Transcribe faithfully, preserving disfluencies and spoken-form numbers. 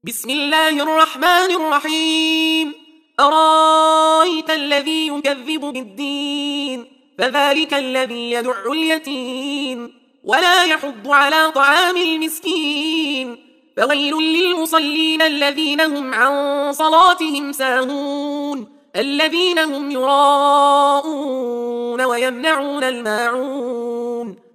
بسم الله الرحمن الرحيم أرايت الذي يكذب بالدين فذلك الذي يدع اليتيم ولا يحض على طعام المسكين فويل للمصلين الذين هم عن صلاتهم ساهون الذين هم يراءون ويمنعون الماعون